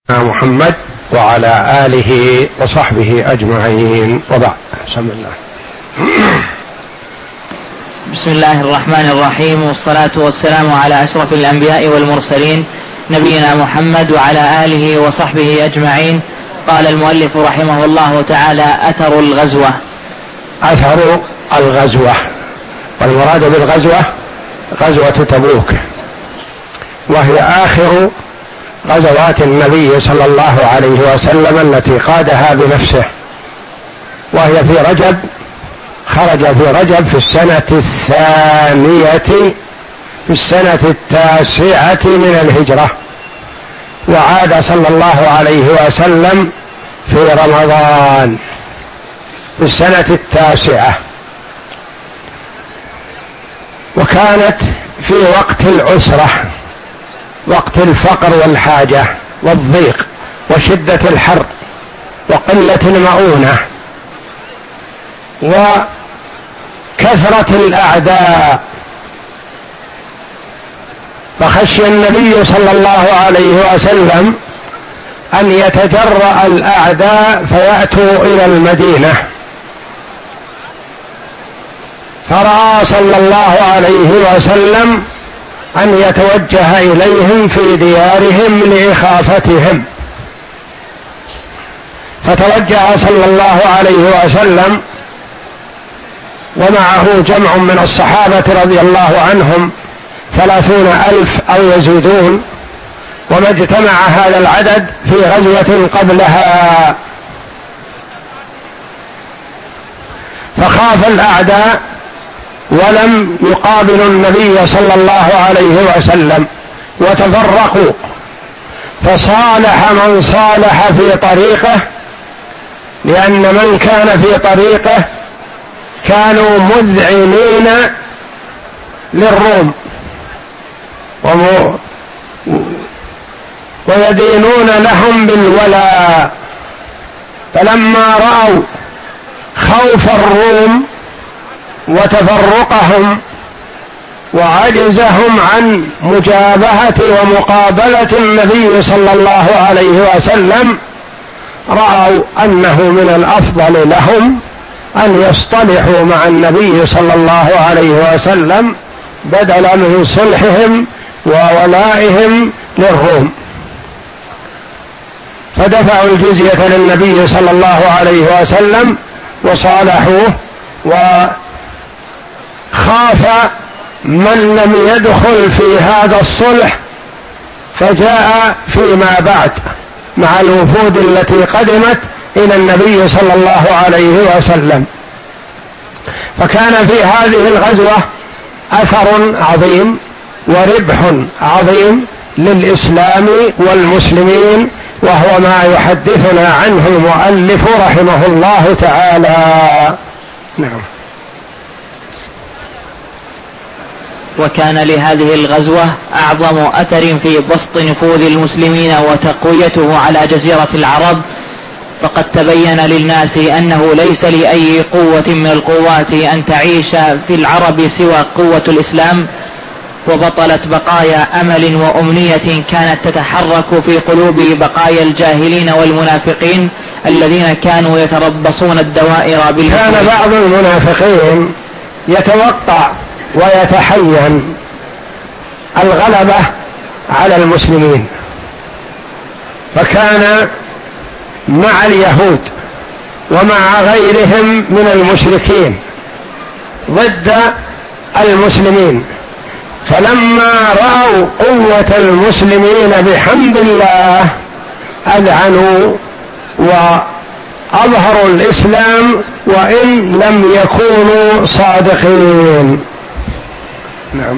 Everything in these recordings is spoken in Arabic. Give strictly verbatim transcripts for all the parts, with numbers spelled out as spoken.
محمد وعلى آله وصحبه أجمعين، وبعد. بسم الله. بسم الله الرحمن الرحيم، والصلاة والسلام على أشرف الأنبياء والمرسلين نبينا محمد وعلى آله وصحبه أجمعين. قال المؤلف رحمه الله تعالى: أثر الغزوة. أثر الغزوة، والمراد بالغزوة غزوة تبوك، وهي آخر غزوات النبي صلى الله عليه وسلم التي قادها بنفسه، وهي في رجب، خرج في رجب في السنة الثانية في السنة التاسعة من الهجرة، وعاد صلى الله عليه وسلم في رمضان في السنة التاسعة، وكانت في وقت العسرة، وقت الفقر والحاجة والضيق وشدة الحر وقلة المؤونة وكثرة الأعداء، فخشي النبي صلى الله عليه وسلم أن يتجرأ الأعداء فيأتوا إلى المدينة، فرأى صلى الله عليه وسلم أن يتوجه إليهم في ديارهم لإخافتهم، فتوجه صلى الله عليه وسلم ومعه جمع من الصحابة رضي الله عنهم ثلاثون ألف أو يزيدون، وما اجتمع هذا العدد في غزوة قبلها، فخاف الأعداء ولم يقابلوا النبي صلى الله عليه وسلم وتفرقوا، فصالح من صالح في طريقه، لأن من كان في طريقه كانوا مذعنين للروم ويدينون لهم بالولاء، فلما رأوا خوف الروم وتفرقهم وعجزهم عن مجابهة ومقابلة النبي صلى الله عليه وسلم، رأوا أنه من الأفضل لهم أن يصطلحوا مع النبي صلى الله عليه وسلم بدلا من صلحهم وولائهم للروم، فدفعوا الجزية للنبي صلى الله عليه وسلم وصالحوه، وخاف من لم يدخل في هذا الصلح فجاء فيما بعد مع الوفود التي قدمت إلى النبي صلى الله عليه وسلم. فكان في هذه الغزوة أثر عظيم وربح عظيم للإسلام والمسلمين، وهو ما يحدثنا عنه المؤلف رحمه الله تعالى. نعم. وكان لهذه الغزوة أعظم أثر في بسط نفوذ المسلمين وتقويته على جزيرة العرب، فقد تبين للناس أنه ليس لأي قوة من القوات أن تعيش في العرب سوى قوة الإسلام، وبطلت بقايا أمل وأمنية كانت تتحرك في قلوب بقايا الجاهلين والمنافقين الذين كانوا يتربصون الدوائر بالمسلمين. كان بعض المنافقين يتوقع ويتحين الغلبة على المسلمين، فكان مع اليهود ومع غيرهم من المشركين ضد المسلمين، فلما رأوا قوة المسلمين بحمد الله أذعنوا وأظهروا الإسلام وإن لم يكونوا صادقين. نعم.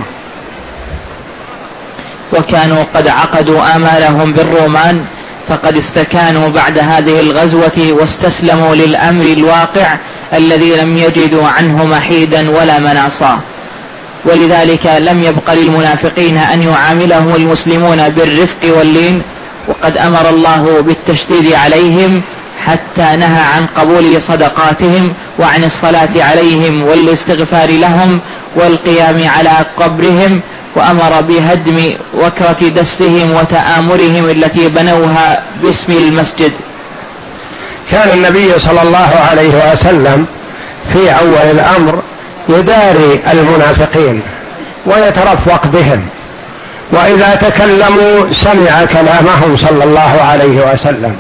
وكانوا قد عقدوا آمالهم بالرومان، فقد استكانوا بعد هذه الغزوة واستسلموا للأمر الواقع الذي لم يجدوا عنه محيدا ولا مناصا، ولذلك لم يبق للمنافقين أن يعاملهم المسلمون بالرفق واللين، وقد أمر الله بالتشديد عليهم حتى نهى عن قبول صدقاتهم وعن الصلاة عليهم والاستغفار لهم والقيام على قبرهم وأمر بهدم وكرة دسهم وتآمرهم التي بنوها باسم المسجد. كان النبي صلى الله عليه وسلم في أول الأمر يداري المنافقين ويترفق بهم، وإذا تكلموا سمع كلامهم صلى الله عليه وسلم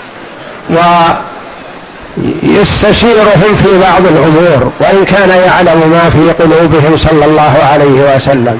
ويستشيرهم في بعض الأمور، وإن كان يعلم ما في قلوبهم صلى الله عليه وسلم.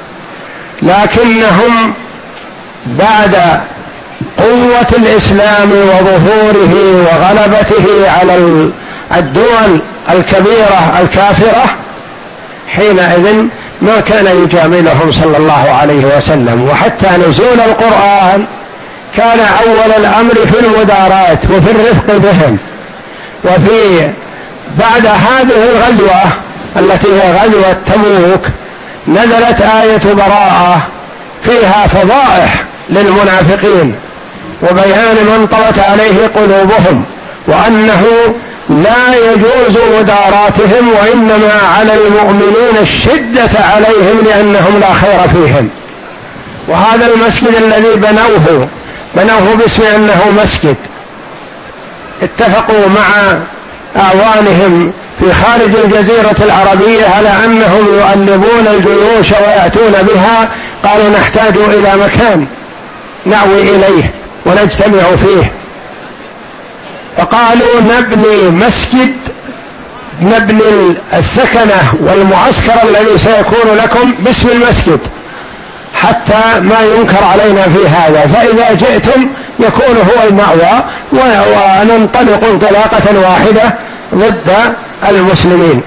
لكنهم بعد قوة الإسلام وظهوره وغلبته على الدول الكبيرة الكافرة حينئذ ما كان يجاملهم صلى الله عليه وسلم. وحتى نزول القرآن كان أول الأمر في المداراة وفي الرفق بهم. وفي بعد هذه الغزوة التي هي غزوة تبوك نزلت آية براءة فيها فضائح للمنافقين وبيان من طوت عليه قلوبهم، وأنه لا يجوز مداراتهم، وإنما على المؤمنين الشدة عليهم لأنهم لا خير فيهم. وهذا المسجد الذي بنوه بنوه باسم أنه مسجد، اتفقوا مع أعوانهم في خارج الجزيرة العربية على أنهم يؤلبون الجيوش ويأتون بها، قالوا نحتاج إلى مكان نأوي إليه ونجتمع فيه، فقالوا نبني مسجد، نبني السكنة والمعسكر الذي سيكون لكم باسم المسجد حتى ما ينكر علينا في هذا، فإذا جئتم يكون هو المأوى وننطلق انطلاقة واحدة ضد المسلمين.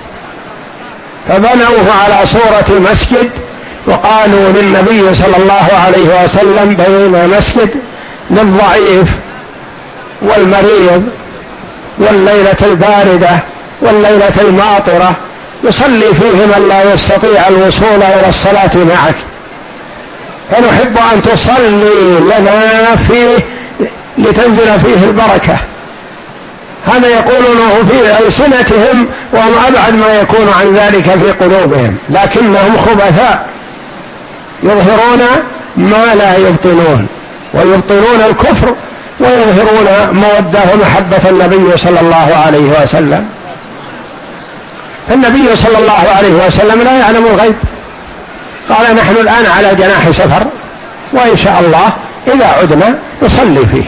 فبنوه على صورة مسجد، وقالوا للنبي صلى الله عليه وسلم بنينا مسجد للضعيف والمريض والليلة الباردة والليلة الماطرة يصلي فيه من لا يستطيع الوصول إلى الصلاة معك، فنحب أن تصلي لنا فيه لتنزل فيه البركة. هذا يقولونه في ألسنتهم وهم أبعد ما يكون عن ذلك في قلوبهم، لكنهم خبثاء يظهرون ما لا يبطنون، ويبطنون الكفر ويظهرون مودة ومحبة النبي صلى الله عليه وسلم. فالنبي صلى الله عليه وسلم لا يعلم الغيب، قال نحن الآن على جناح سفر، وإن شاء الله إذا عدنا نصلي فيه.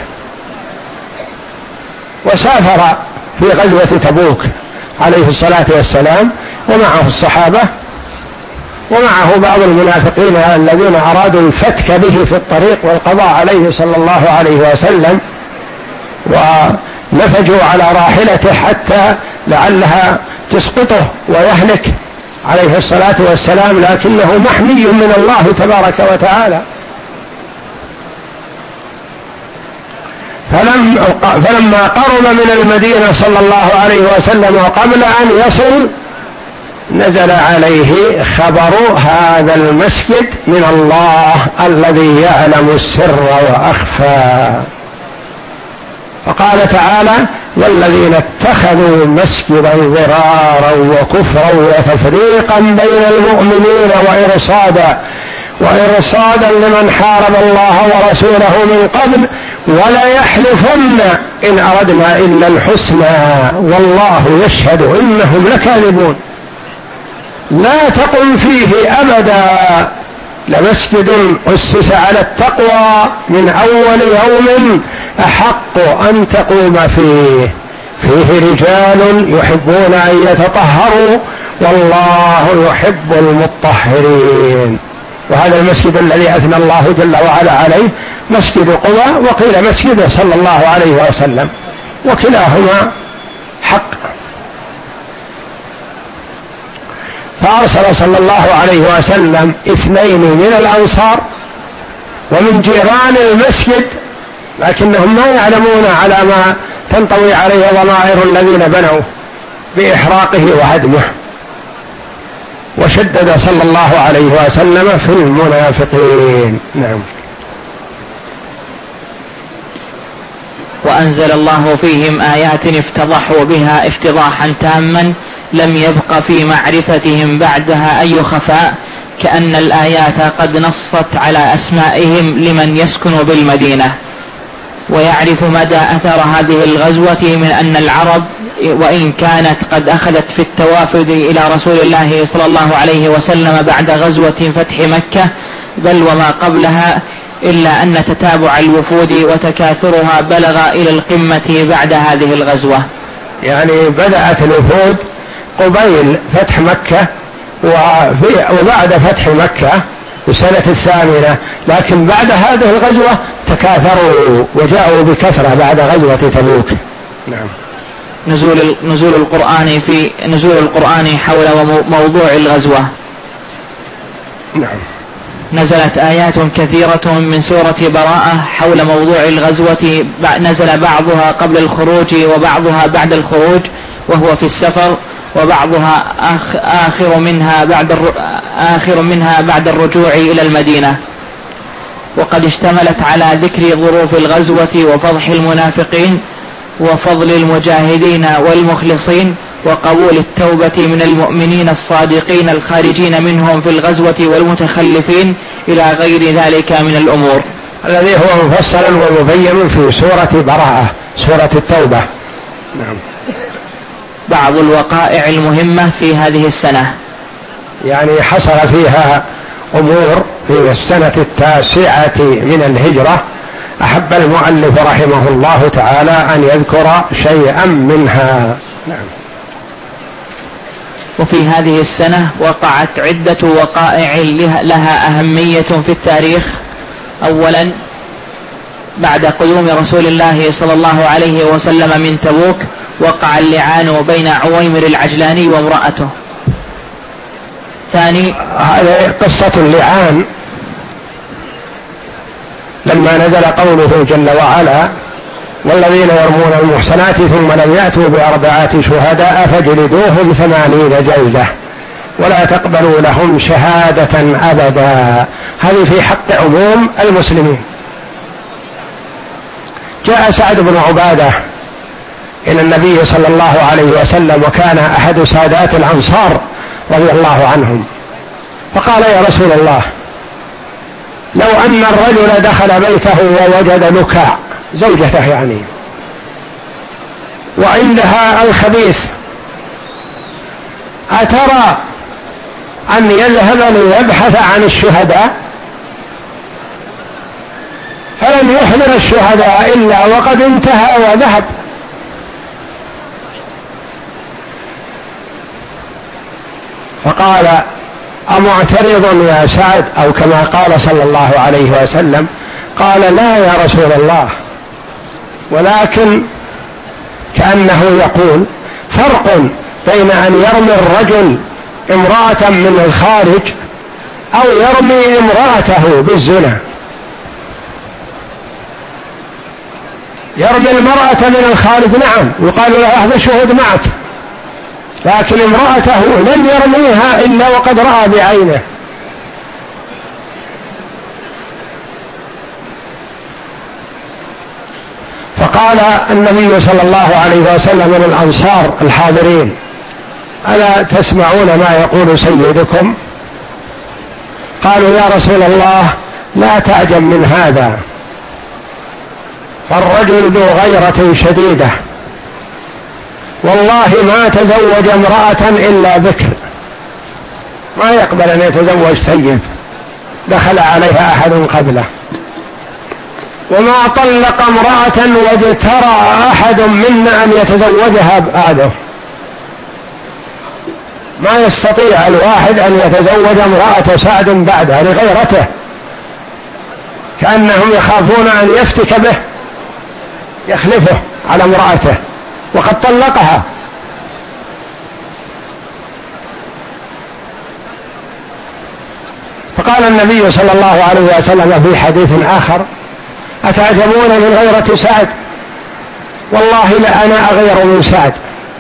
وسافر في غزوة تبوك عليه الصلاة والسلام ومعه الصحابة ومعه بعض المنافقين الذين أرادوا الفتك به في الطريق والقضاء عليه صلى الله عليه وسلم، ونفجوا على راحلته حتى لعلها تسقطه ويهلك عليه الصلاة والسلام، لكنه محمي من الله تبارك وتعالى. فلم فلما قرب من المدينة صلى الله عليه وسلم وقبل أن يصل نزل عليه خبر هذا المسجد من الله الذي يعلم السر وأخفى، فقال تعالى والذين اتخذوا مسجدا ضرارا وكفرا وتفريقا بين المؤمنين وإرصادا وإرصادا لمن حارب الله ورسوله من قبل ولا يحلفن إن أردنا إلا الحسنى والله يشهد إنهم لكاذبون. لا تقم فيه أبدا لمسجد أسس على التقوى من أول يوم أحق أن تقوم فيه فيه رجال يحبون أن يتطهروا والله يحب المطهرين. وهذا المسجد الذي أثنى الله جل وعلا عليه مسجد قباء وقيل مسجده صلى الله عليه وسلم، وكلاهما حق. فأرسل صلى الله عليه وسلم اثنين من الأنصار ومن جيران المسجد، لكنهم ما يعلمون على ما تنطوي عليه ضمائر الذين بنوا بإحراقه وهدمه. وشدد صلى الله عليه وسلم في المنافقين. نعم. وأنزل الله فيهم آيات افتضحوا بها افتضاحا تاما لم يبق في معرفتهم بعدها أي خفاء، كأن الآيات قد نصت على أسمائهم لمن يسكن بالمدينة. ويعرف مدى أثر هذه الغزوة من أن العرب وإن كانت قد أخذت في التوافد إلى رسول الله صلى الله عليه وسلم بعد غزوة فتح مكة بل وما قبلها، إلا أن تتابع الوفود وتكاثرها بلغ إلى القمة بعد هذه الغزوة. يعني بدأت الوفود قبيل فتح مكة وبعد فتح مكة السنة الثامنة، لكن بعد هذه الغزوة تكاثروا وجاءوا بكثرة بعد غزوة تبوك. نعم. نزول نزول القرآن في نزول القرآن حول موضوع الغزوة. نعم. نزلت آيات كثيرة من سورة براءة حول موضوع الغزوة، نزل بعضها قبل الخروج وبعضها بعد الخروج وهو في السفر، وبعضها آخر منها بعد آخر منها بعد الرجوع إلى المدينة. وقد اشتملت على ذكر ظروف الغزوة وفضح المنافقين وفضل المجاهدين والمخلصين وقبول التوبة من المؤمنين الصادقين الخارجين منهم في الغزوة والمتخلفين إلى غير ذلك من الأمور، الذي هو مفصل ومبين في سورة براءة، سورة التوبة. نعم. بعض الوقائع المهمة في هذه السنة، يعني حصل فيها أمور في السنة التاسعة من الهجرة أحب المؤلف رحمه الله تعالى أن يذكر شيئا منها. نعم. وفي هذه السنة وقعت عدة وقائع لها أهمية في التاريخ. أولا، بعد قدوم رسول الله صلى الله عليه وسلم من تبوك وقع اللعان بين عويمر العجلاني وامرأته. ثاني، هذه قصة اللعان لما نزل قوله جل وعلا: والذين يرمون المحصنات ثم لم يأتوا بأربعة شهداء فاجلدوهم ثمانين جلدة ولا تقبلوا لهم شهادة أبدا. هذه في حق عموم المسلمين. جاء سعد بن عبادة إلى النبي صلى الله عليه وسلم وكان أحد سادات الأنصار رضي الله عنهم، فقال: يا رسول الله، لو أن الرجل دخل بيته ووجد لكاع، زوجته يعني، وعندها الخبيث، أترى أن يذهب ليبحث عن الشهداء؟ فلم يحضر الشهداء إلا وقد انتهى وذهب. فقال: أمعترض يا سعد؟ أو كما قال صلى الله عليه وسلم، قال: لا يا رسول الله، ولكن كأنه يقول: فرق بين أن يرمي الرجل امرأة من الخارج أو يرمي امرأته بالزنا. يرمي المرأة من الخارج نعم يقال له: أحد شهود معك، لكن امرأته لم يرميها إلا وقد رأى بعينه. فقال النبي صلى الله عليه وسلم للأنصار الحاضرين: ألا تسمعون ما يقول سيدكم؟ قالوا: يا رسول الله، لا تعجب من هذا، فالرجل ذو غيرة شديدة، والله ما تزوج امرأة إلا بكر، ما يقبل أن يتزوج ثيب دخل عليها أحد قبله، وما طلق امرأة واجترى أحد منا أن يتزوجها بعده. ما يستطيع الواحد أن يتزوج امرأة سعد بعده لغيرته، كأنهم يخافون أن يفتك به، يخلفه على امرأته وقد طلقها. فقال النبي صلى الله عليه وسلم في حديث آخر: أتعجبون من غيرة سعد؟ والله لأنا أغير من سعد،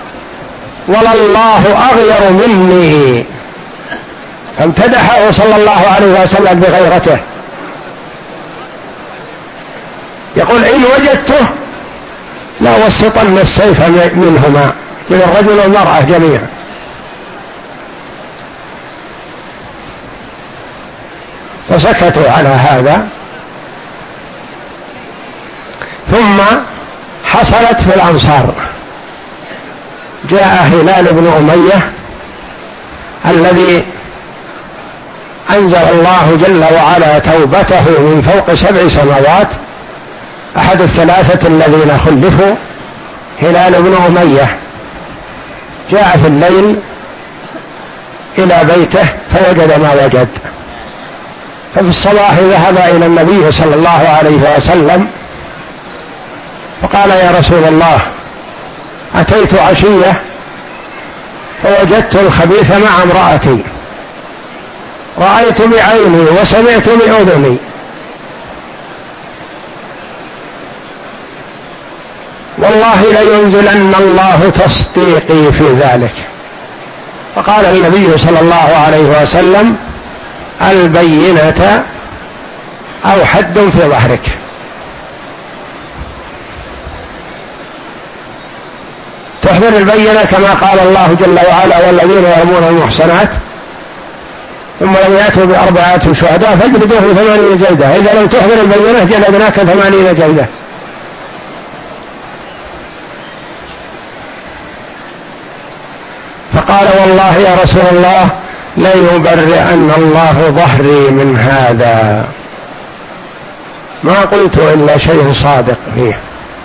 ولله أغير مني. فامتدحه صلى الله عليه وسلم بغيرته. يقول: إن وجدته لأوسطن السيف منهما، من الرجل والمرأة جميعا. فسكتوا على هذا. ثم حصلت في الأنصار، جاء هلال بن أمية الذي أنزل الله جل وعلا توبته من فوق سبع سماوات، أحد الثلاثة الذين خلفوا، هلال بن أمية جاء في الليل إلى بيته فوجد ما وجد، ففي الصباح ذهب إلى النبي صلى الله عليه وسلم فقال: يا رسول الله، أتيت عشية فوجدت الخبيث مع امرأتي، رأيت بعيني وسمعت بأذني، والله لينزلن الله تصديقي في ذلك. فقال النبي صلى الله عليه وسلم: البينة أو حد في ظهرك. تحضر البينة كما قال الله جل وعلا: والذين يرمون المحصنات ثم لم يأتوا بأربعة شهداء فاجلدوهم ثمانين جلدة، إذا لم تحضر البينة جلدناك ثمانين جلدة. فقال: والله يا رسول الله ليبرئن الله ظهري من هذا، ما قلت إلا شيء صادق فيه.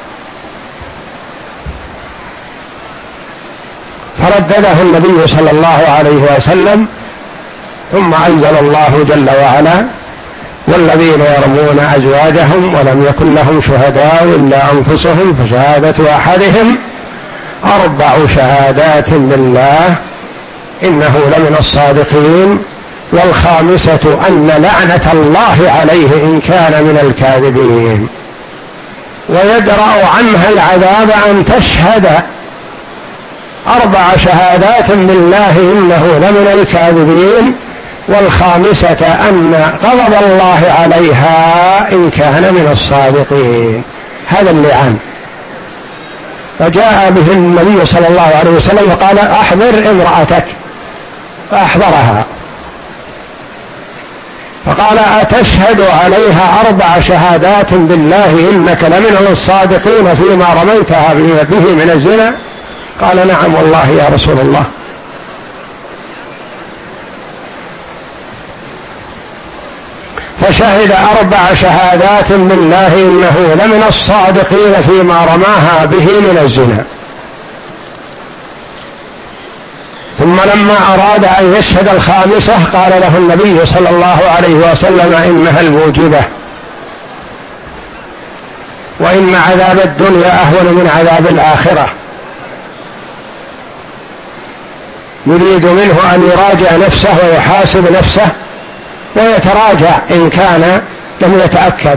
فردده النبي صلى الله عليه وسلم، ثم أنزل الله جل وعلا: والذين يرمون أزواجهم ولم يكن لهم شهداء إلا أنفسهم فشهادة أحدهم أربع شهادات بالله إنه لمن الصادقين، والخامسة أن لعنة الله عليه إن كان من الكاذبين، ويدرأ عنها العذاب أن تشهد أربع شهادات بالله إنه لمن الكاذبين، والخامسة أن غضب الله عليها إن كان من الصادقين. هذا اللعان. فجاء به النبي صلى الله عليه وسلم وقال: أحضر امرأتك، فأحضرها، فقال: أتشهد عليها أربع شهادات بالله إنك لمن الصادقين فيما رميتها به من الزنا؟ قال: نعم والله يا رسول الله. فشهد أربع شهادات بالله إنه لمن الصادقين فيما رماها به من الزنا. ثم لما أراد أن يشهد الخامسة قال له النبي صلى الله عليه وسلم: إنها الموجبة، وإن عذاب الدنيا أهون من عذاب الآخرة. يريد منه أن يراجع نفسه ويحاسب نفسه ويتراجع إن كان لم يتأكد.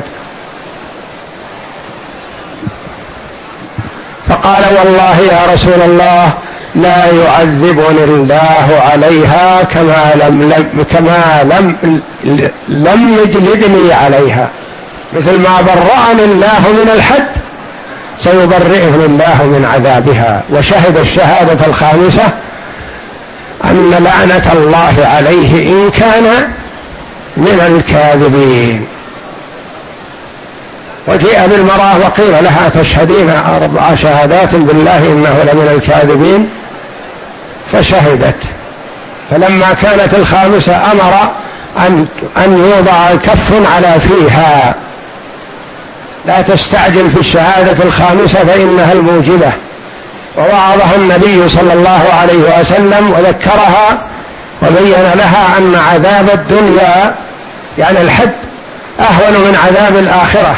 فقال: والله يا رسول الله لا يعذبني الله عليها كما لم, لم كما لم لم يجلدني عليها، مثل ما برأني الله من الحد سيبرئني الله من عذابها. وشهد الشهادة الخامسة أن لعنة الله عليه إن كان من الكاذبين. وجيء بالمرأة وقيل لها: تشهدين أربع شهادات بالله إنه لمن الكاذبين، فشهدت. فلما كانت الخامسة أمر أن أن يوضع كف على فيها، لا تستعجل في الشهادة الخامسة فإنها الموجبة. ووعظها النبي صلى الله عليه وسلم وذكرها وبين لها أن عذاب الدنيا يعني الحد أهون من عذاب الآخرة،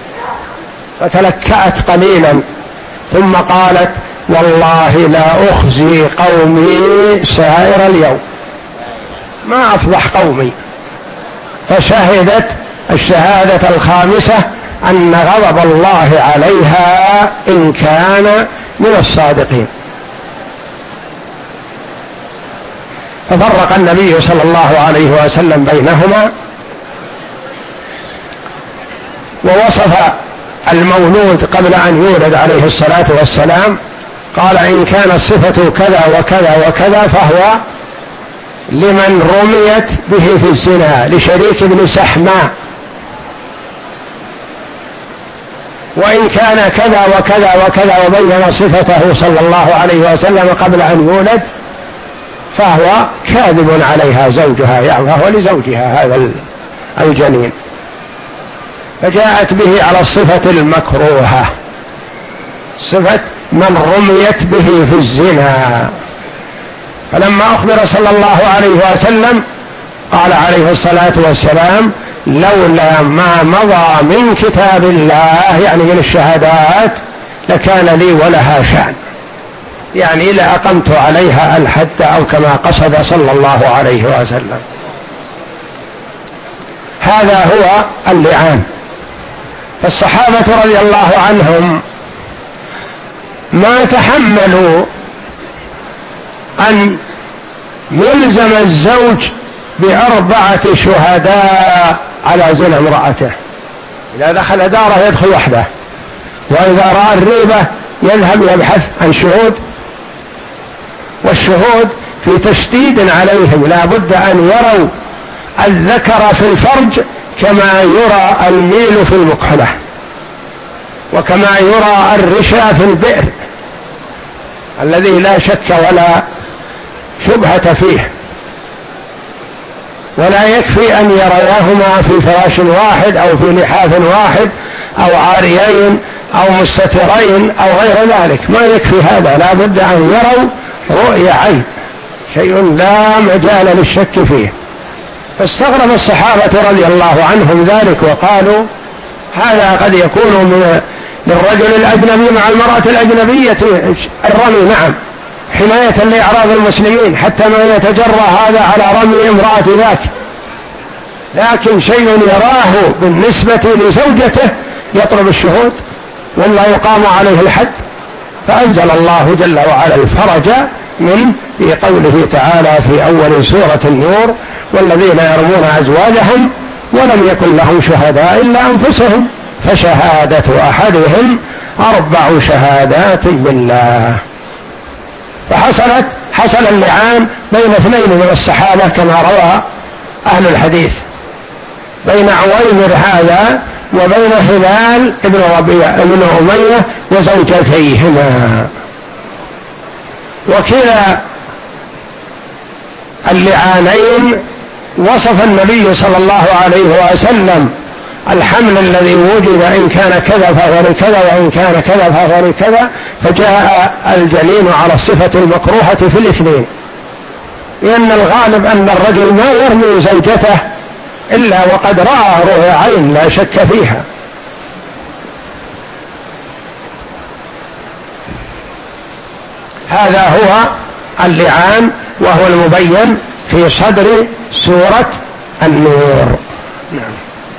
فتلكأت قليلا ثم قالت: والله لا أخزي قومي سائر اليوم، ما أفضح قومي. فشهدت الشهادة الخامسة أن غضب الله عليها إن كان من الصادقين. ففرق النبي صلى الله عليه وسلم بينهما، ووصف المولود قبل أن يولد عليه الصلاة والسلام، قال: إن كان الصفة كذا وكذا وكذا فهو لمن رميت به في الزنا، لشريك بن سحماء، وإن كان كذا وكذا وكذا وبين صفته صلى الله عليه وسلم قبل أن يولد فهو كاذب عليها زوجها، يعني فهو لزوجها هذا الجنين، فجاءت به على الصفة المكروهة، صفة من رميت به في الزنا. فلما أخبر صلى الله عليه وسلم قال عليه الصلاة والسلام: لولا ما مضى من كتاب الله، يعني من الشهادات، لكان لي ولها شأن، يعني لأقمت عليها الحد أو كما قصد صلى الله عليه وسلم. هذا هو اللعان. فالصحابة رضي الله عنهم ما تحملوا أن يلزم الزوج بأربعة شهداء على زنا امرأته. إذا دخل داره يدخل وحده، وإذا رأى الريبة يذهب يبحث عن شهود، والشهود في تشديد عليهم، لا بد أن يروا الذكر في الفرج كما يرى الميل في المكحلة، وكما يرى الرشا في البئر الذي لا شك ولا شبهة فيه. ولا يكفي أن يرياهما في فراش واحد أو في لحاف واحد أو عاريين أو مستترين أو غير ذلك، ما يكفي هذا، لا بد أن يروا رؤية عين، شيء لا مجال للشك فيه. فاستغرب الصحابة رضي الله عنهم ذلك، وقالوا: هذا قد يكون من للرجل الأجنبي مع المرأة الأجنبية الرمي، نعم، حماية لأعراض المسلمين، حتى ما يتجرى هذا على رمي امرأة ذاك، لكن شيء يراه بالنسبة لزوجته يطلب الشهود ولا يقام عليه الحد. فأنزل الله جل وعلا الفرج من في قوله تعالى في أول سورة النور: والذين يرمون أزواجهم ولم يكن لهم شهداء إلا أنفسهم فشهادة أحدهم أربع شهادات بالله. فحصلت حصل اللعان بين اثنين من الصحابة كما روى أهل الحديث، بين عويمر هذا وبين هلال بن ربيع بن أمية وزوجتيهما. وكلا اللعانين وصف النبي صلى الله عليه وسلم الحمل الذي وجد، إن كان كذا فهو لكذا وإن كان كذا فهو لكذا، فجاء الجنين على الصفة المكروهة في الاثنين، لأن الغالب أن الرجل ما يرمي زوجته إلا وقد رأى رؤيا عين لا شك فيها. هذا هو اللعان، وهو المبين في صدر سورة النور. نعم.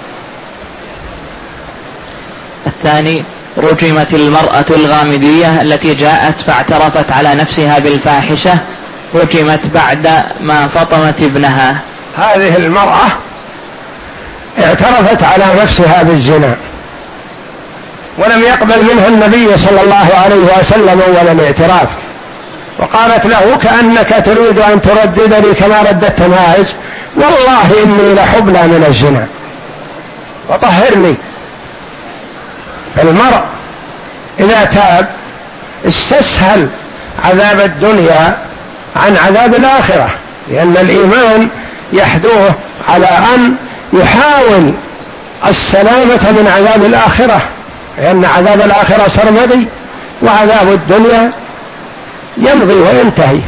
الثاني: رجمت المرأة الغامدية التي جاءت فاعترفت على نفسها بالفاحشة، رجمت بعد ما فطمت ابنها. هذه المرأة اعترفت على نفسها بالزنا، ولم يقبل منها النبي صلى الله عليه وسلم أول الاعتراف، وقالت له: كأنك تريد أن ترددني كما رددت ماعز، والله إني لحبلى من الزنا وطهرني. فالمرء إذا تاب استسهل عذاب الدنيا عن عذاب الآخرة، لأن الإيمان يحدوه على أن يحاول السلامة من عذاب الآخرة، لأن عذاب الآخرة سرمدي وعذاب الدنيا يمضي وينتهي.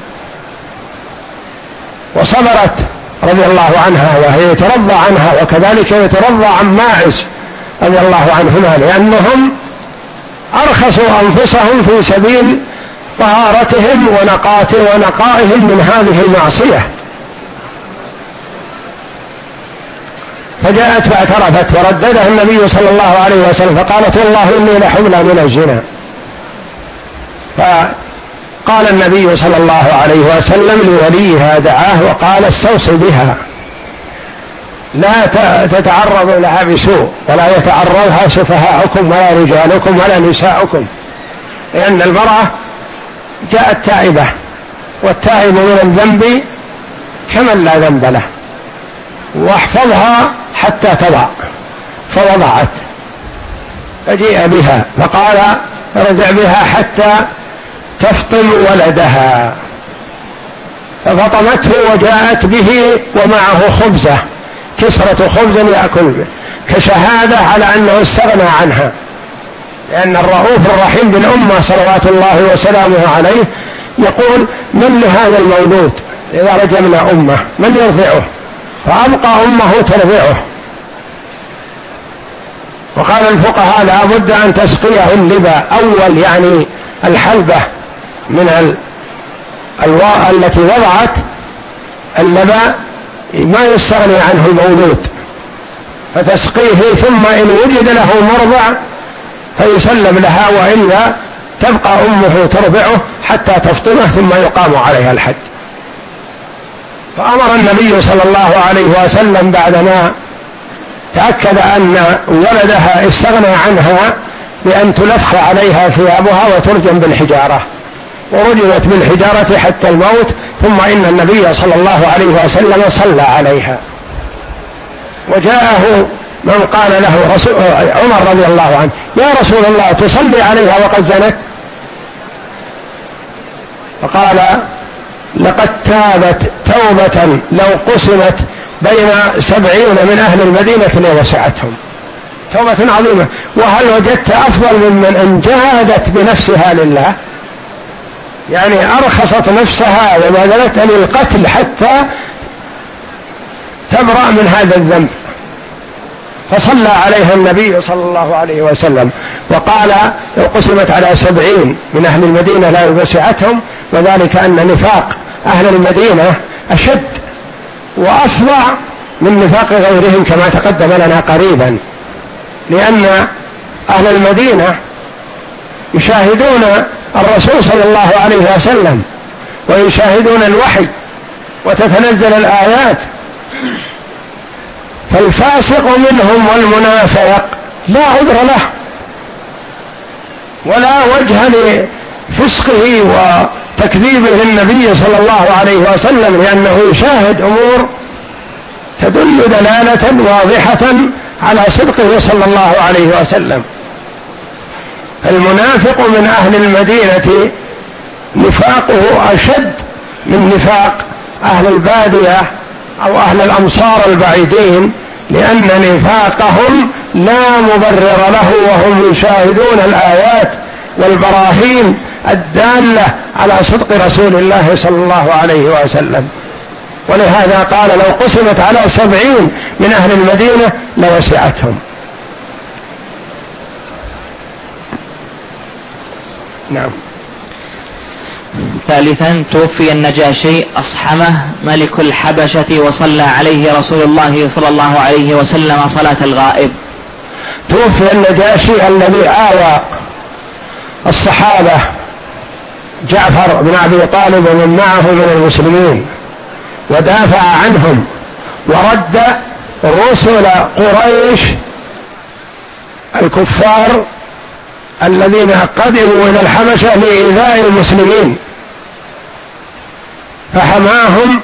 وصبرت رضي الله عنها وهي يترضى عنها، وكذلك يترضى عن ماعز رضي الله عنهما، لأنهم أرخصوا أنفسهم في سبيل طهارتهم ونقائهم من هذه المعصية. فجاءت فاعترفت ورددها النبي صلى الله عليه وسلم، فقالت: والله إني لحبلى من الزنا. فقال النبي صلى الله عليه وسلم لوليها، دعاه وقال: استوصي بها، لا تتعرضوا لها بسوء، ولا يتعرضها سفهاؤكم ولا رجالكم ولا نساؤكم، لأن المرأة جاءت تائبة، والتائب من الذنب كمن لا ذنب له، واحفظها حتى تضع، فوضعت، فجيء بها فقال ارجع بها حتى تفطم ولدها، ففطمته وجاءت به ومعه خبزة، كسرة خبز يأكل به، كشهادة على أنه استغنى عنها، لأن الرؤوف الرحيم بالأمة صلوات الله وسلامه عليه يقول من لهذا المولود إذا رجمنا أمه من يرضعه، فأبقى أمه ترضعه. وقال الفقهاء لا بد أن تسقيه اللبا أول، يعني الحلبة من الواء التي وضعت اللبا ما يستغني عنه المولود، فتسقيه، ثم إن وجد له مرضع فيسلم لها، وإلا تبقى أمه ترضعه حتى تفطمه ثم يقام عليها الحد. فأمر النبي صلى الله عليه وسلم بعدما تأكد أن ولدها استغنى عنها بأن تلف عليها ثيابها وترجم بالحجارة، ورجمت بالحجارة حتى الموت، ثم إن النبي صلى الله عليه وسلم صلى عليها. وجاءه من قال له رسول عمر رضي الله عنه يا رسول الله تصلي عليها وقد زنت؟ فقال لقد تابت توبة لو قسمت بين سبعين من أهل المدينة لوسعتهم، توبة عظيمة. وهل وجدت أفضل ممن أن جاهدت بنفسها لله، يعني أرخصت نفسها وبذلت للقتل حتى تبرأ من هذا الذنب؟ فصلى عليها النبي صلى الله عليه وسلم وقال لو قسمت على سبعين من أهل المدينة لا وسعتهم، وذلك أن نفاق أهل المدينة أشد وأفظع من نفاق غيرهم كما تقدم لنا قريبا، لأن أهل المدينة يشاهدون الرسول صلى الله عليه وسلم ويشاهدون الوحي وتتنزل الآيات، فالفاسق منهم والمنافق لا عذر له ولا وجه لفسقه وتكذيبه للنبي صلى الله عليه وسلم، لأنه يشاهد أمور تدل دلالة واضحة على صدقه صلى الله عليه وسلم. المنافق من أهل المدينة نفاقه أشد من نفاق أهل البادية أو أهل الأمصار البعيدين، لأن نفاقهم لا مبرر له وهم يشاهدون الآيات والبراهين الدالة على صدق رسول الله صلى الله عليه وسلم. ولهذا قال لو قسمت على سبعين من أهل المدينة لوسعتهم. نعم. ثالثا توفي النجاشي أصحمه ملك الحبشة وصلى عليه رسول الله صلى الله عليه وسلم صلاة الغائب. توفي النجاشي الذي آوى الصحابة جعفر بن أبي طالب ومن معه من المسلمين ودافع عنهم ورد رسل قريش الكفار الذين قدموا إلى الحبشة لإيذاء المسلمين، فحماهم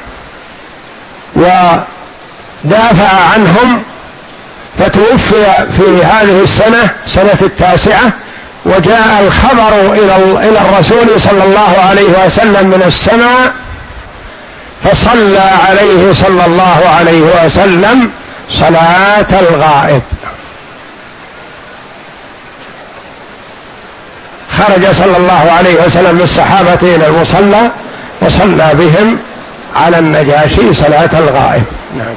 ودافع عنهم، فتوفي في هذه السنة سنة التاسعة. وجاء الخبر إلى الرسول صلى الله عليه وسلم من السماء، فصلى عليه صلى الله عليه وسلم صلاة الغائب. خرج صلى الله عليه وسلم بالصحابة إلى المصلى وصلى بهم على النجاشي صلاة الغائب. نعم.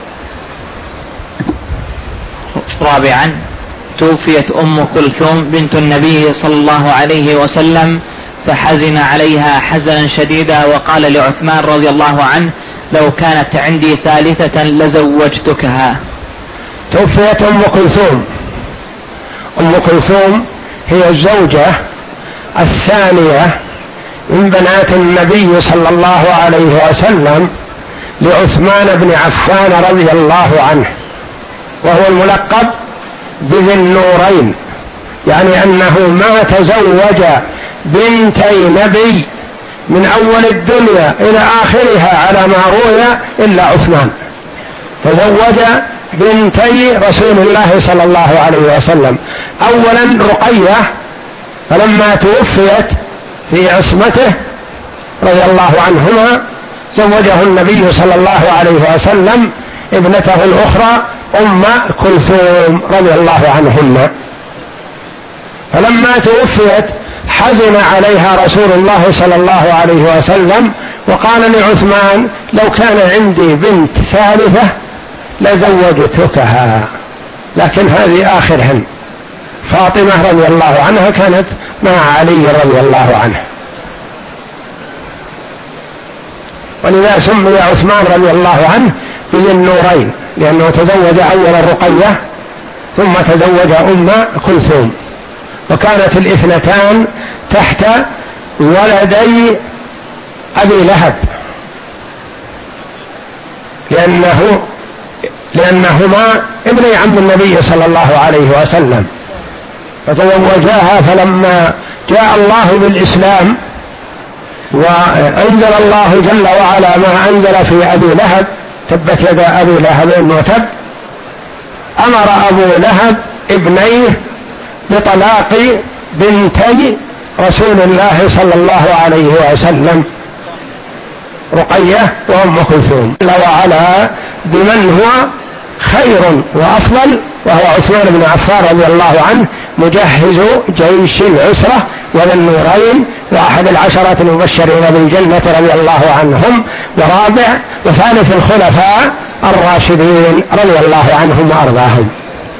رابعا توفيت أم كلثوم بنت النبي صلى الله عليه وسلم فحزن عليها حزنا شديدا وقال لعثمان رضي الله عنه لو كانت عندي ثالثة لزوجتكها. توفيت أم كلثوم. أم كلثوم هي الزوجة الثانية من بنات النبي صلى الله عليه وسلم لعثمان بن عفان رضي الله عنه، وهو الملقب بذي النورين، يعني أنه ما تزوج بنتي نبي من أول الدنيا إلى آخرها على ما روي إلا عثمان، تزوج بنتي رسول الله صلى الله عليه وسلم. أولا رقية، فلما توفيت في عصمته رضي الله عنهما زوجه النبي صلى الله عليه وسلم ابنته الأخرى أم كلثوم رضي الله عنهن. فلما توفيت حزن عليها رسول الله صلى الله عليه وسلم وقال لعثمان: لو كان عندي بنت ثالثة لزوجتكها، لكن هذه آخرهن. فاطمة رضي الله عنها كانت مع علي رضي الله عنه، ولذا سمي عثمان رضي الله عنه بذي النورين، لأنه تزوج أولا رقية ثم تزوج أم كلثوم، وكانت الاثنتان تحت ولدي أبي لهب، لأنه لأنهما ابني عم النبي صلى الله عليه وسلم، فتزوجاها. فلما جاء الله بالإسلام وأنزل الله جل وعلا ما أنزل في أبي لهب، تبت يدا أبي لهب وتب، أمر أبو لهب ابنيه بطلاق بنتي رسول الله صلى الله عليه وسلم، رقية وأم كلثوم، جل وعلا بمن هو خير وأفضل، وهو عثمان بن عفان رضي الله عنه مجهز جيش العسرة وذي النورين، وأحد العشرة المبشرين بالجنة رضي الله عنهم، ورابع وثالث الخلفاء الراشدين رضي الله عنهم وأرضاهم.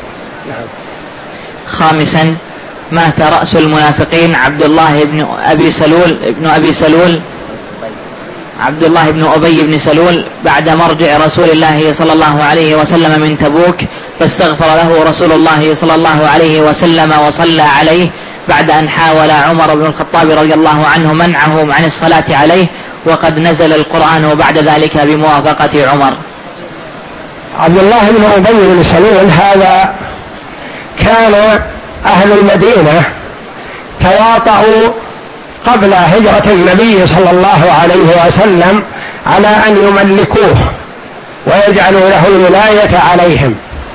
خامسا: مات رأس المنافقين عبد الله بن أبي سلول ابن أبي سلول عبد الله بن أبي بن سلول بعد مرجع رسول الله صلى الله عليه وسلم من تبوك، فاستغفر له رسول الله صلى الله عليه وسلم وصلى عليه بعد أن حاول عمر بن الخطاب رضي الله عنه منعه عن الصلاة عليه، وقد نزل القرآن بعد ذلك بموافقة عمر. عبد الله بن أبي بن سلول هذا كان أهل المدينة تواطؤوا قبل هجرة النبي صلى الله عليه وسلم على أن يملكوه ويجعلوا له الولاية عليهم،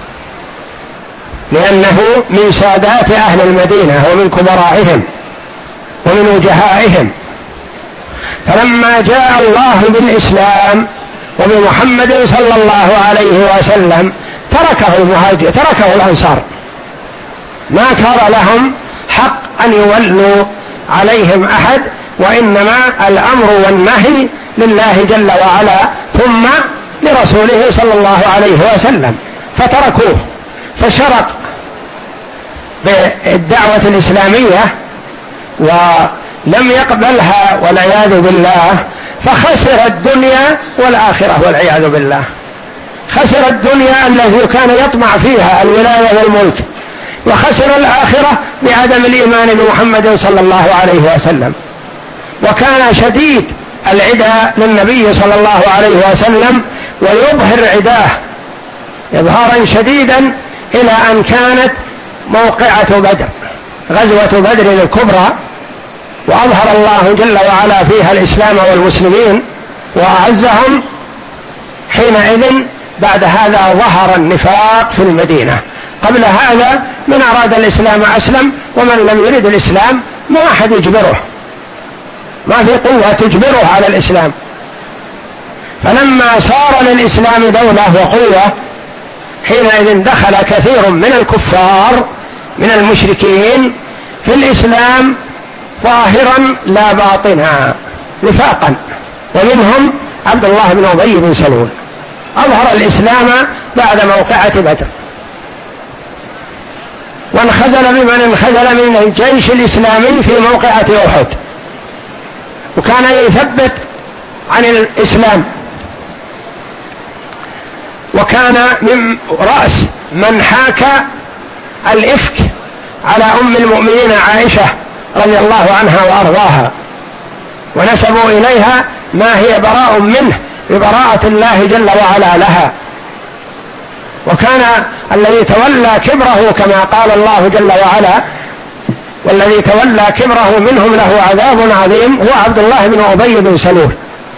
لأنه من سادات أهل المدينة ومن كبرائهم ومن وجهائهم. فلما جاء الله بالإسلام وبمحمد صلى الله عليه وسلم تركه المهاجر تركه الأنصار، ما كان لهم حق أن يولوا عليهم أحد، وإنما الأمر والنهي لله جل وعلا ثم لرسوله صلى الله عليه وسلم، فتركوه. فشرق بالدعوة الإسلامية ولم يقبلها والعياذ بالله، فخسر الدنيا والآخرة والعياذ بالله. خسر الدنيا التي كان يطمع فيها الولاية والملك، وخسر الآخرة بعدم الإيمان بمحمد صلى الله عليه وسلم. وكان شديد العداء للنبي صلى الله عليه وسلم، ويظهر عداه إظهارا شديدا إلى أن كانت موقعة بدر، غزوة بدر الكبرى، وأظهر الله جل وعلا فيها الإسلام والمسلمين وأعزهم. حينئذ بعد هذا ظهر النفاق في المدينة. قبل هذا من أراد الإسلام أسلم، ومن لم يرد الإسلام ما أحد يجبره، ما في قوة تجبره على الإسلام. فلما صار للإسلام دولة وقوة حينئذ دخل كثير من الكفار من المشركين في الإسلام ظاهرا لا باطنا نفاقا، ومنهم عبد الله بن أبي بن سلول أظهر الإسلام بعد موقعة بدر، وانخزل بمن انخزل من الجيش الإسلامي في موقعة أحد، وكان يثبت عن الإسلام، وكان من رأس من حاك الإفك على أم المؤمنين عائشة رضي الله عنها وأرضاها، ونسبوا إليها ما هي براء منه ببراءة الله جل وعلا لها. وكان الذي تولى كبره كما قال الله جل وعلا: والذي تولى كبره منهم له عذاب عظيم هو عبد الله بن أبي بن سلول.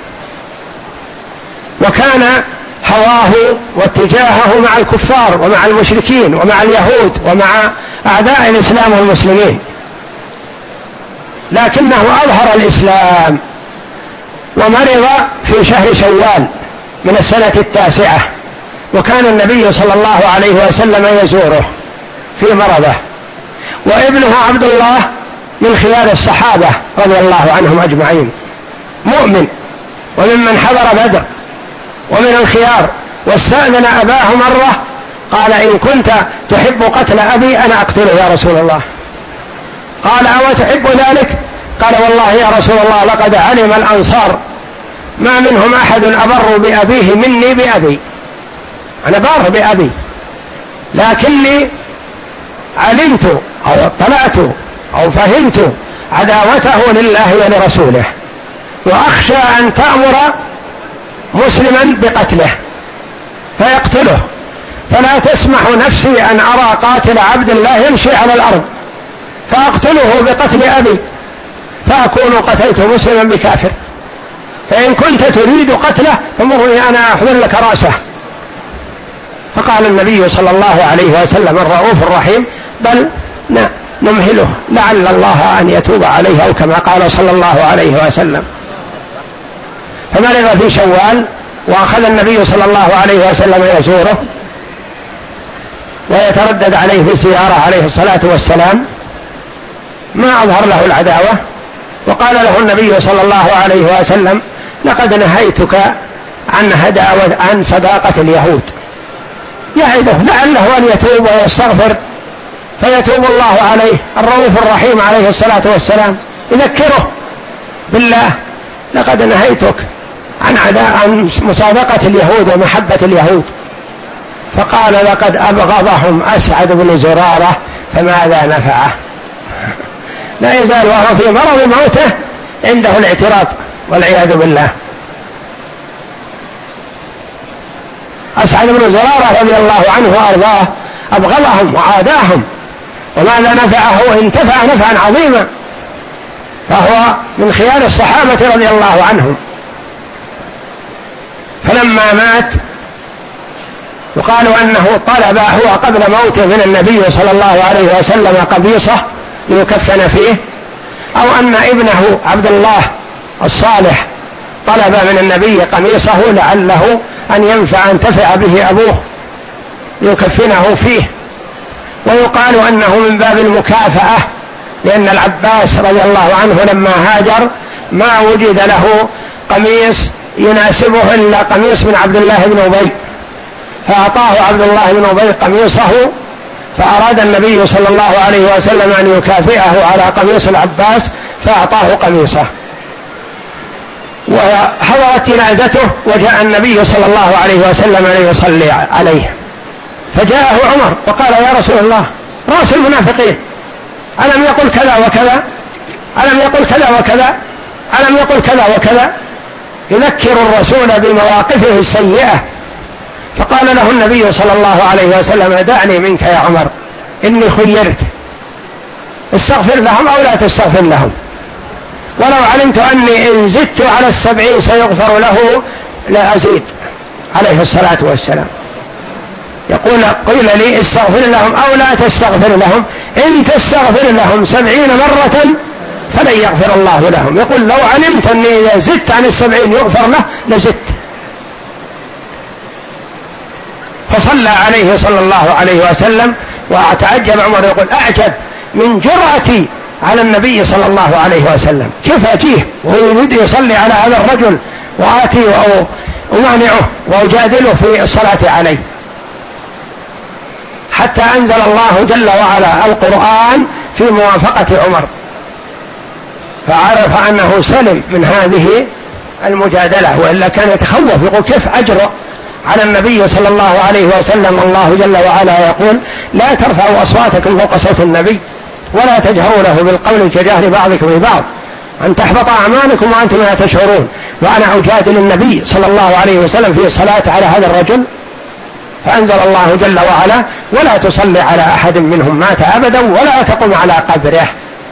وكان هواه واتجاهه مع الكفار ومع المشركين ومع اليهود ومع أعداء الإسلام والمسلمين، لكنه أظهر الإسلام ومرض في شهر شوال من السنة التاسعة، وكان النبي صلى الله عليه وسلم يزوره في مرضه، وابنه عبد الله من خيار الصحابة رضي الله عنهم أجمعين، مؤمن وممن حضر بدر ومن الخيار، واستأذن أباه مرة قال إن كنت تحب قتل أبي أنا أقتله يا رسول الله. قال أو تحب ذلك؟ قال والله يا رسول الله لقد علم الأنصار ما منهم أحد أبر بأبيه مني بأبي، أنا بار بأبي، لكني علمت أو اطلعت أو فهمت عداوته لله ولرسوله، وأخشى أن تأمر مسلما بقتله فيقتله، فلا تسمح نفسي أن أرى قاتل عبد الله يمشي على الأرض فأقتله بقتل أبي فأكون قتلت مسلما بكافر، فإن كنت تريد قتله فمرني أنا أحضر لك رأسه. فقال النبي صلى الله عليه وسلم الرؤوف الرحيم بل نمهله لعل الله أن يتوب عليه، أو كما قال صلى الله عليه وسلم. فمرض في شوال، وأخذ النبي صلى الله عليه وسلم يزوره ويتردد عليه في الزيارة عليه الصلاة والسلام، ما أظهر له العداوة، وقال له النبي صلى الله عليه وسلم لقد نهيتك عن هداوة عن صداقة اليهود، يعده لعله أن يتوب ويستغفر فيتوب الله عليه. الرؤوف الرحيم عليه الصلاة والسلام يذكره بالله لقد نهيتك عن عداء عن مصادقة اليهود ومحبة اليهود. فقال لقد أبغضهم أسعد بن زرارة فماذا نفعه. لا يزال وهو في مرض موته عنده الاعتراض والعياذ بالله. أسعد بن زرارة رضي الله عنه وأرضاه أبغضهم وعاداهم، وماذا نفعه؟ انتفع نفعا عظيما، فهو من خيار الصحابة رضي الله عنهم. فلما مات يقال أنه طلب هو قبل موته من النبي صلى الله عليه وسلم قميصه ليكفن فيه، أو أن ابنه عبد الله الصالح طلب من النبي قميصه لعله أن ينفع انتفع به أبوه ليكفنه فيه. ويقال أنه من باب المكافأة، لأن العباس رضي الله عنه لما هاجر ما وجد له قميص يناسبه إلا قميص من عبد الله بن أبي، فأعطاه عبد الله بن أبي قميصه، فأراد النبي صلى الله عليه وسلم أن يكافئه على قميص العباس فأعطاه قميصه. وحضرت جنازته وجاء النبي صلى الله عليه وسلم ليصلي عليه، فجاءه عمر وقال يا رسول الله رأس المنافقين ألم يقل كذا وكذا، ألم يقل كذا وكذا، ألم يقل كذا وكذا، يذكر الرسول بمواقفه السيئة. فقال له النبي صلى الله عليه وسلم دعني منك يا عمر إني خيرت، استغفر لهم أو لا تستغفر لهم، ولو علمت أني إن زدت على السبعين سيغفر له لا أزيد عليه الصلاة والسلام. يقول قيل لي استغفر لهم أو لا تستغفر لهم، إن تستغفر لهم سبعين مرة فلن يغفر الله لهم. يقول لو علمت أني إذا زدت عن السبعين يغفر له لزدت. فصلى عليه صلى الله عليه وسلم، وأتعجب عمر يقول أعجب من جرأتي على النبي صلى الله عليه وسلم، كيف أتيه وهو يريد يصلي على هذا الرجل وآتي أو أمانعه وأجادله في الصلاة عليه. حتى أنزل الله جل وعلا القرآن في موافقة عمر، فعرف أنه سلم من هذه المجادلة، وإلا كان يتخوف يقول كيف أجرؤ على النبي صلى الله عليه وسلم. الله جل وعلا يقول لا ترفعوا أصواتكم فوق صوت النبي ولا تجهروا له بالقول كجهر بعضكم لبعض أن تحبط أعمالكم وأنتم لا تشعرون. وأنا أجادل النبي صلى الله عليه وسلم في الصلاة على هذا الرجل. فأنزل الله جل وعلا ولا تصلي على أحد منهم مات أبدا ولا تقم على قبره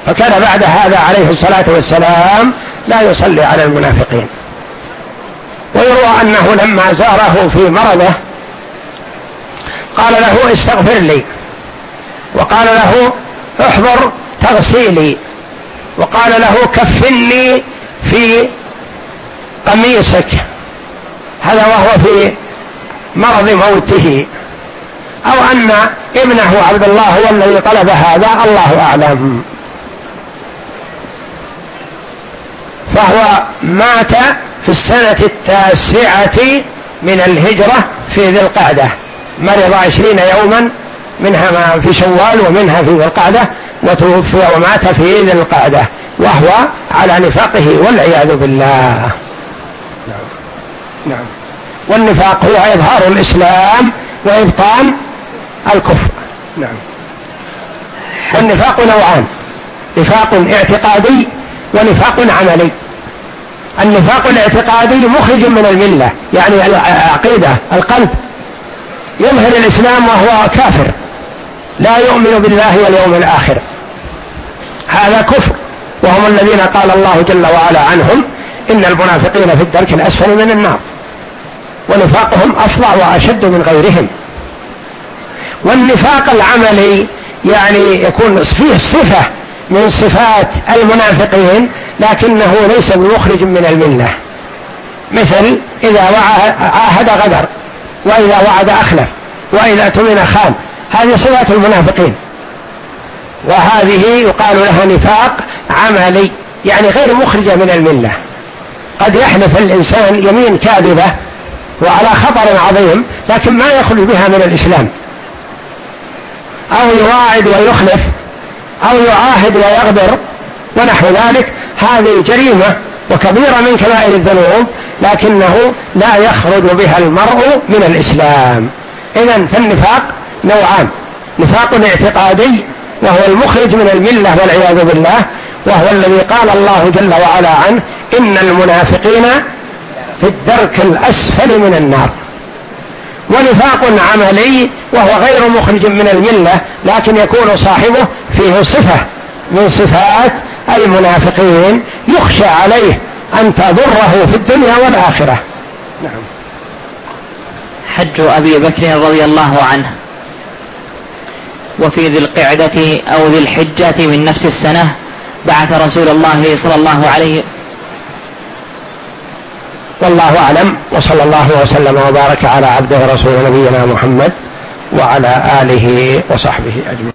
فكان بعد هذا عليه الصلاة والسلام لا يصلي على المنافقين. ويروى أنه لما زاره في مرضه قال له استغفر لي، وقال له احضر تغسيلي، وقال له كفني في قميصك، هذا وهو في مرض موته، أو أن ابنه عبد الله هو الذي طلب هذا، الله أعلم. فهو مات في السنة التاسعة من الهجرة في ذي القعدة، مرض عشرين يوما، منها ما في شوال ومنها في ذي القعدة، وتوفي ومات في ذي القعدة وهو على نفاقه والعياذ بالله. نعم. نعم. والنفاق هو إظهار الإسلام وإبطان الكفر. نعم. والنفاق نوعان، نفاق اعتقادي ونفاق عملي. النفاق الاعتقادي مخرج من الملة، يعني العقيدة، القلب يظهر الإسلام وهو كافر لا يؤمن بالله واليوم الآخر، هذا كفر، وهم الذين قال الله جل وعلا عنهم إن المنافقين في الدرك الأسفل من النار، ونفاقهم أفظع وأشد من غيرهم. والنفاق العملي يعني يكون فيه صفة من صفات المنافقين لكنه ليس بمخرج من الملة، مثل إذا عاهد غدر، وإذا وعد أخلف، وإذا اؤتمن خان، هذه صفات المنافقين، وهذه يقال لها نفاق عملي، يعني غير مخرجة من الملة. قد يحلف الإنسان يمين كاذبة وعلى خطر عظيم لكن ما يخرج بها من الإسلام، أو يواعد ويخلف، أو يعاهد ويغدر ونحو ذلك، هذه جريمة وكبيرة من كبائر الذنوب، لكنه لا يخرج بها المرء من الإسلام. إذن فالنفاق نوعان، نفاق اعتقادي وهو المخرج من الملة والعياذ بالله، وهو الذي قال الله جل وعلا عنه إن المنافقين في الدرك الأسفل من النار. ونفاق عملي وهو غير مخرج من الملة لكن يكون صاحبه فيه صفة من صفات المنافقين يخشى عليه أن تضره في الدنيا والآخرة. نعم. حج أبي بكر رضي الله عنه. وفي ذي القعدة أو ذي الحجة من نفس السنة بعث رسول الله صلى الله عليه والله أعلم، وصلى الله وسلم وبارك على عبده ورسوله نبينا محمد وعلى آله وصحبه أجمعين.